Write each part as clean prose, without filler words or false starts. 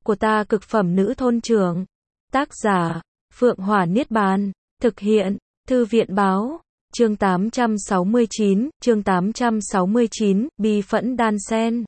của ta cực phẩm nữ thôn trưởng. Tác giả, Phượng Hỏa Niết Bàn. Thực hiện, Thư viện báo. Chương 869, bi phẫn đan sen.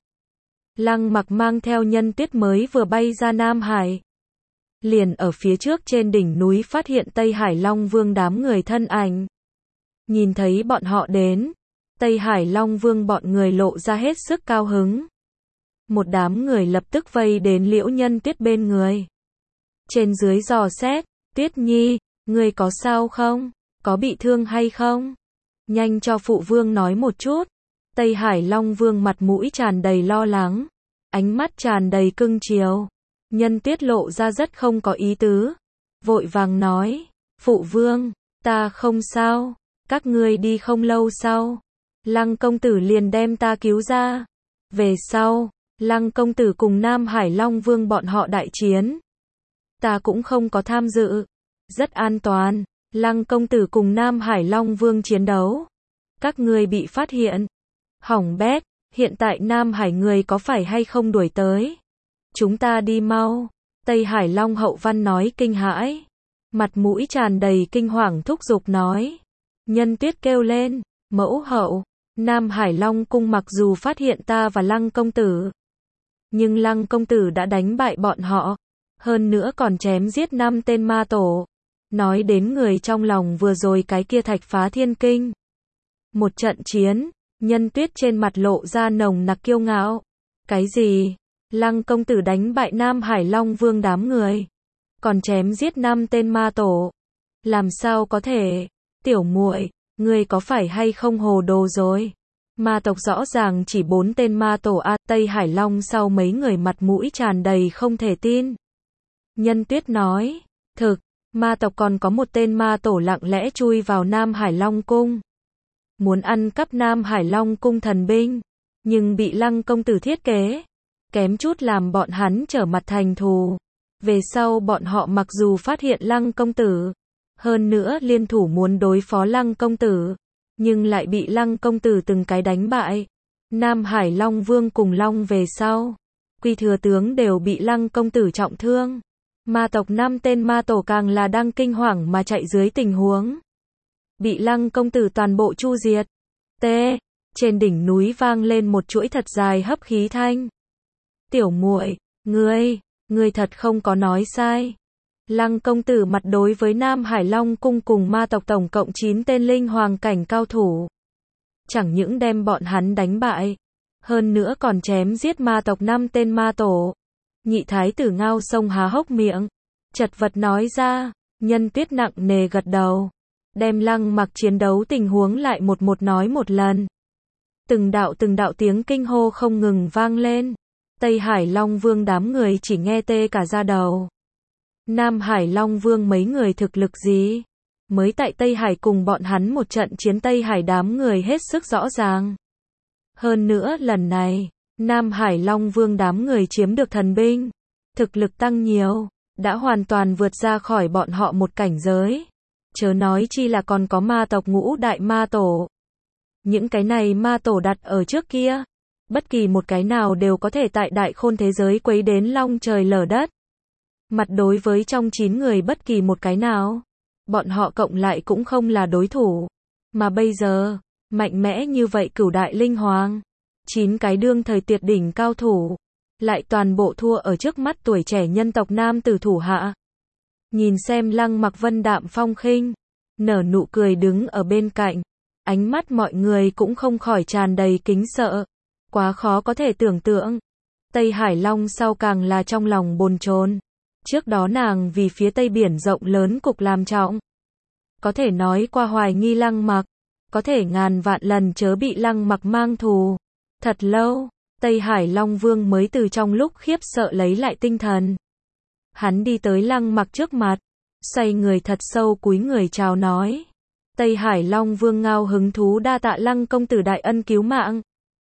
Lăng Mặc mang theo Nhân Tuyết mới vừa bay ra Nam Hải. Liền ở phía trước trên đỉnh núi phát hiện Tây Hải Long Vương đám người thân ảnh. Nhìn thấy bọn họ đến, Tây Hải Long Vương bọn người lộ ra hết sức cao hứng. Một đám người lập tức vây đến Liễu Nhân Tuyết bên người. Trên dưới dò xét, Tuyết Nhi, ngươi có sao không? Có bị thương hay không? Nhanh cho phụ vương nói một chút. Tây Hải Long Vương mặt mũi tràn đầy lo lắng, ánh mắt tràn đầy cưng chiều. Nhân Tuyết lộ ra rất không có ý tứ, vội vàng nói, phụ vương, ta không sao, các ngươi đi không lâu sau, Lăng công tử liền đem ta cứu ra. Về sau, Lăng công tử cùng Nam Hải Long Vương bọn họ đại chiến. Ta cũng không có tham dự, rất an toàn. Lăng công tử cùng Nam Hải Long Vương chiến đấu, các ngươi bị phát hiện. Hỏng bét, hiện tại Nam Hải người có phải hay không đuổi tới? Chúng ta đi mau. Tây Hải Long Hậu Văn nói kinh hãi, mặt mũi tràn đầy kinh hoàng thúc giục nói. Nhân Tuyết kêu lên, mẫu hậu, Nam Hải Long cung mặc dù phát hiện ta và Lăng công tử, nhưng Lăng công tử đã đánh bại bọn họ, hơn nữa còn chém giết 5 tên ma tổ. Nói đến người trong lòng vừa rồi cái kia Thạch Phá Thiên Kinh. Một trận chiến, Nhân Tuyết trên mặt lộ ra nồng nặc kiêu ngạo. Cái gì? Lăng công tử đánh bại Nam Hải Long Vương đám người, còn chém giết 5 tên ma tổ. Làm sao có thể? Tiểu muội, ngươi có phải hay không hồ đồ rồi? Ma tộc rõ ràng chỉ 4 tên ma tổ a. Tây Hải Long sau mấy người mặt mũi tràn đầy không thể tin. Nhân Tuyết nói, thực, ma tộc còn có một tên ma tổ lặng lẽ chui vào Nam Hải Long cung, muốn ăn cắp Nam Hải Long cung thần binh, nhưng bị Lăng công tử thiết kế, kém chút làm bọn hắn trở mặt thành thù. Về sau bọn họ mặc dù phát hiện Lăng công tử, hơn nữa liên thủ muốn đối phó Lăng công tử, nhưng lại bị Lăng công tử từng cái đánh bại. Nam Hải Long Vương cùng Long về sau, Quy thừa tướng đều bị Lăng công tử trọng thương. Ma tộc 5 tên ma tổ càng là đang kinh hoàng mà chạy dưới tình huống, bị Lăng công tử toàn bộ chu diệt. T. Trên đỉnh núi vang lên một chuỗi thật dài hấp khí thanh. Tiểu muội, ngươi thật không có nói sai. Lăng công tử mặt đối với Nam Hải Long cung cùng ma tộc tổng cộng 9 tên linh hoàng cảnh cao thủ, chẳng những đem bọn hắn đánh bại, hơn nữa còn chém giết ma tộc 5 tên ma tổ. Nhị thái tử Ngao Sông há hốc miệng, chật vật nói ra. Nhân Tuyết nặng nề gật đầu, đem Lăng Mặc chiến đấu tình huống lại một nói một lần. Từng đạo tiếng kinh hô không ngừng vang lên. Tây Hải Long Vương đám người chỉ nghe tê cả da đầu. Nam Hải Long Vương mấy người thực lực gì? Mới tại Tây Hải cùng bọn hắn một trận chiến, Tây Hải đám người hết sức rõ ràng. Hơn nữa lần này, Nam Hải Long Vương đám người chiếm được thần binh, thực lực tăng nhiều, đã hoàn toàn vượt ra khỏi bọn họ một cảnh giới. Chớ nói chi là còn có ma tộc ngũ đại ma tổ. Những cái này ma tổ đặt ở trước kia, bất kỳ một cái nào đều có thể tại đại khôn thế giới quấy đến long trời lở đất. Mặt đối với trong 9 người bất kỳ một cái nào, bọn họ cộng lại cũng không là đối thủ. Mà bây giờ, mạnh mẽ như vậy cửu đại linh hoàng, 9 cái đương thời tuyệt đỉnh cao thủ, lại toàn bộ thua ở trước mắt tuổi trẻ nhân tộc nam tử thủ hạ. Nhìn xem Lăng Mặc vân đạm phong khinh, nở nụ cười đứng ở bên cạnh, ánh mắt mọi người cũng không khỏi tràn đầy kính sợ. Quá khó có thể tưởng tượng. Tây Hải Long sau càng là trong lòng bồn chồn. Trước đó nàng vì phía Tây biển rộng lớn cục làm trọng, có thể nói qua hoài nghi Lăng Mặc, có thể ngàn vạn lần chớ bị Lăng Mặc mang thù. Thật lâu, Tây Hải Long Vương mới từ trong lúc khiếp sợ lấy lại tinh thần. Hắn đi tới Lăng Mặc trước mặt, xoay người thật sâu cúi người chào nói. Tây Hải Long Vương ngao hứng thú đa tạ Lăng công tử đại ân cứu mạng.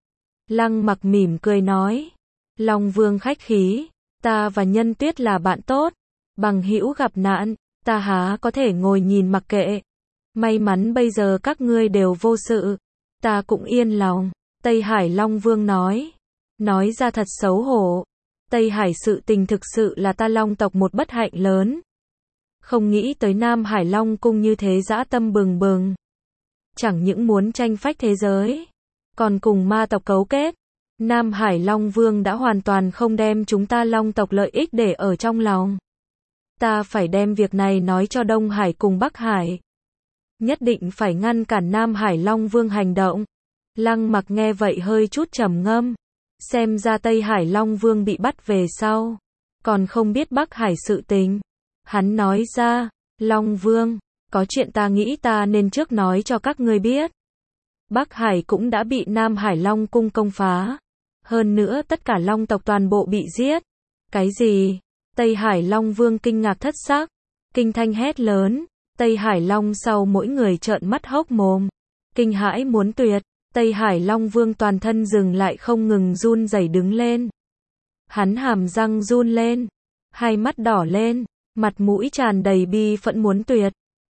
Lăng Mặc mỉm cười nói. Long Vương khách khí, ta và Nhân Tuyết là bạn tốt, bằng hữu gặp nạn, ta há có thể ngồi nhìn mặc kệ. May mắn bây giờ các ngươi đều vô sự, ta cũng yên lòng. Tây Hải Long Vương nói ra thật xấu hổ. Tây Hải sự tình thực sự là ta Long tộc một bất hạnh lớn. Không nghĩ tới Nam Hải Long cung như thế dã tâm bừng bừng. Chẳng những muốn tranh phách thế giới, còn cùng ma tộc cấu kết. Nam Hải Long Vương đã hoàn toàn không đem chúng ta Long tộc lợi ích để ở trong lòng. Ta phải đem việc này nói cho Đông Hải cùng Bắc Hải. Nhất định phải ngăn cản Nam Hải Long Vương hành động. Lăng Mặc nghe vậy hơi chút trầm ngâm. Xem ra Tây Hải Long Vương bị bắt về sau, còn không biết Bắc Hải sự tình. Hắn nói ra, Long Vương, có chuyện ta nghĩ ta nên trước nói cho các ngươi biết. Bắc Hải cũng đã bị Nam Hải Long cung công phá. Hơn nữa tất cả Long tộc toàn bộ bị giết. Cái gì? Tây Hải Long Vương kinh ngạc thất sắc. Kinh thanh hét lớn. Tây Hải Long sau mỗi người trợn mắt hốc mồm. Kinh hãi muốn tuyệt. Tây Hải Long Vương toàn thân dừng lại không ngừng run rẩy đứng lên. Hắn hàm răng run lên. Hai mắt đỏ lên. Mặt mũi tràn đầy bi phẫn muốn tuyệt.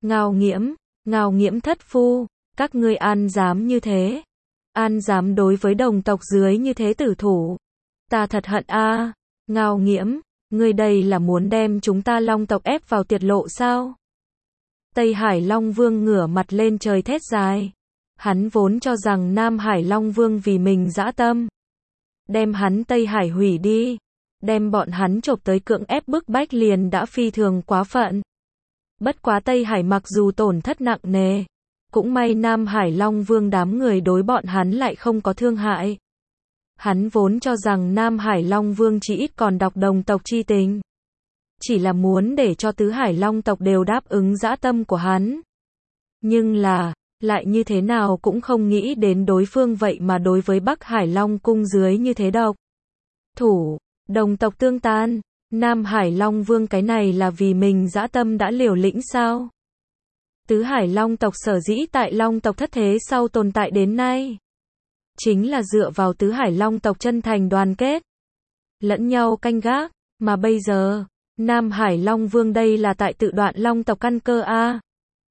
Ngao Nghiễm thất phu. Các ngươi an dám như thế. An dám đối với đồng tộc dưới như thế tử thủ. Ta thật hận a. Ngao Nghiễm, ngươi đây là muốn đem chúng ta Long tộc ép vào tuyệt lộ sao? Tây Hải Long Vương ngửa mặt lên trời thét dài. Hắn vốn cho rằng Nam Hải Long Vương vì mình dã tâm. Đem hắn Tây Hải hủy đi. Đem bọn hắn chộp tới cưỡng ép bức bách liền đã phi thường quá phận. Bất quá Tây Hải mặc dù tổn thất nặng nề. Cũng may Nam Hải Long Vương đám người đối bọn hắn lại không có thương hại. Hắn vốn cho rằng Nam Hải Long Vương chỉ ít còn đọc đồng tộc chi tình. Chỉ là muốn để cho tứ Hải Long tộc đều đáp ứng dã tâm của hắn. Nhưng là, lại như thế nào cũng không nghĩ đến đối phương vậy mà đối với Bắc Hải Long cung dưới như thế độc. Thủ, đồng tộc tương tan, Nam Hải Long Vương cái này là vì mình dã tâm đã liều lĩnh sao? Tứ Hải Long tộc sở dĩ tại Long tộc thất thế sau tồn tại đến nay. Chính là dựa vào tứ Hải Long tộc chân thành đoàn kết. Lẫn nhau canh gác, mà bây giờ, Nam Hải Long Vương đây là tại tự đoạn Long tộc căn cơ a.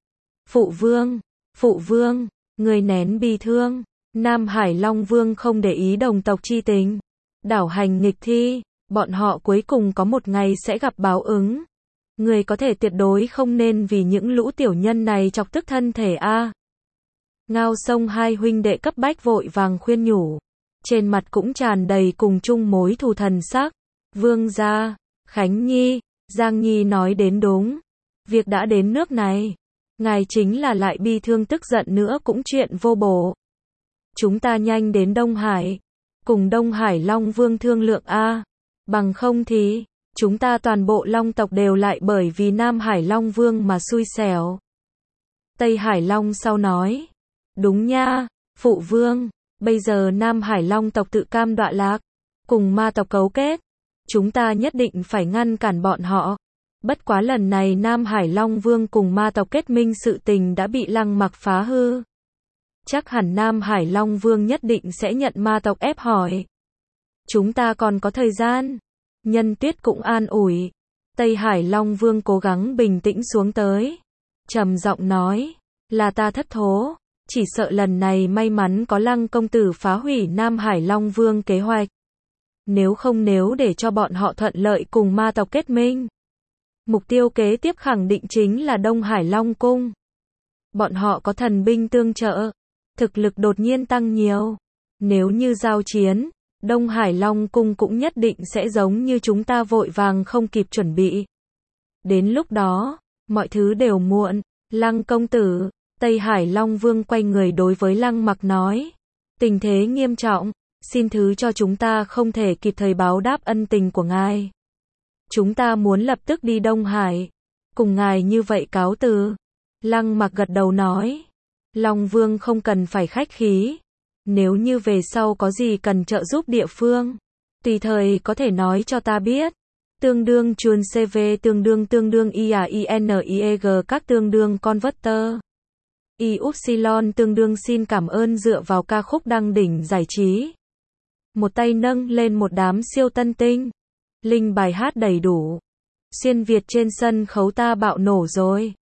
Phụ Vương, người nén bi thương. Nam Hải Long Vương không để ý đồng tộc chi tình. Đảo hành nghịch thi, bọn họ cuối cùng có một ngày sẽ gặp báo ứng. Người có thể tuyệt đối không nên vì những lũ tiểu nhân này chọc tức thân thể a. Ngao Sông hai huynh đệ cấp bách vội vàng khuyên nhủ. Trên mặt cũng tràn đầy cùng chung mối thù thần sắc. Vương gia, Khánh Nhi, Giang Nhi nói đến đúng. Việc đã đến nước này. Ngài chính là lại bi thương tức giận nữa cũng chuyện vô bổ. Chúng ta nhanh đến Đông Hải. Cùng Đông Hải Long Vương thương lượng a. Bằng không thì chúng ta toàn bộ Long tộc đều lại bởi vì Nam Hải Long Vương mà xui xẻo. Tây Hải Long sau nói. Đúng nha, Phụ Vương. Bây giờ Nam Hải Long tộc tự cam đọa lạc. Cùng ma tộc cấu kết. Chúng ta nhất định phải ngăn cản bọn họ. Bất quá lần này Nam Hải Long Vương cùng ma tộc kết minh sự tình đã bị Lăng Mặc phá hư. Chắc hẳn Nam Hải Long Vương nhất định sẽ nhận ma tộc ép hỏi. Chúng ta còn có thời gian. Nhân Tuyết cũng an ủi. Tây Hải Long Vương cố gắng bình tĩnh xuống tới. Trầm giọng nói. Là ta thất thố. Chỉ sợ lần này may mắn có Lăng công tử phá hủy Nam Hải Long Vương kế hoạch. Nếu để cho bọn họ thuận lợi cùng ma tộc kết minh. Mục tiêu kế tiếp khẳng định chính là Đông Hải Long cung. Bọn họ có thần binh tương trợ. Thực lực đột nhiên tăng nhiều. Nếu như giao chiến, Đông Hải Long cung cũng nhất định sẽ giống như chúng ta vội vàng không kịp chuẩn bị. Đến lúc đó, mọi thứ đều muộn. Lăng công tử, Tây Hải Long Vương quay người đối với Lăng Mặc nói. Tình thế nghiêm trọng, xin thứ cho chúng ta không thể kịp thời báo đáp ân tình của ngài. Chúng ta muốn lập tức đi Đông Hải. Cùng ngài như vậy cáo từ. Lăng Mặc gật đầu nói. Long Vương không cần phải khách khí. Nếu như về sau có gì cần trợ giúp địa phương, tùy thời có thể nói cho ta biết. Tương đương chuồn CV tương đương IAINIEG các tương đương converter. Y-upsilon tương đương xin cảm ơn dựa vào ca khúc đăng đỉnh giải trí. Một tay nâng lên một đám siêu tân tinh. Linh bài hát đầy đủ. Xuyên Việt trên sân khấu ta bạo nổ rồi.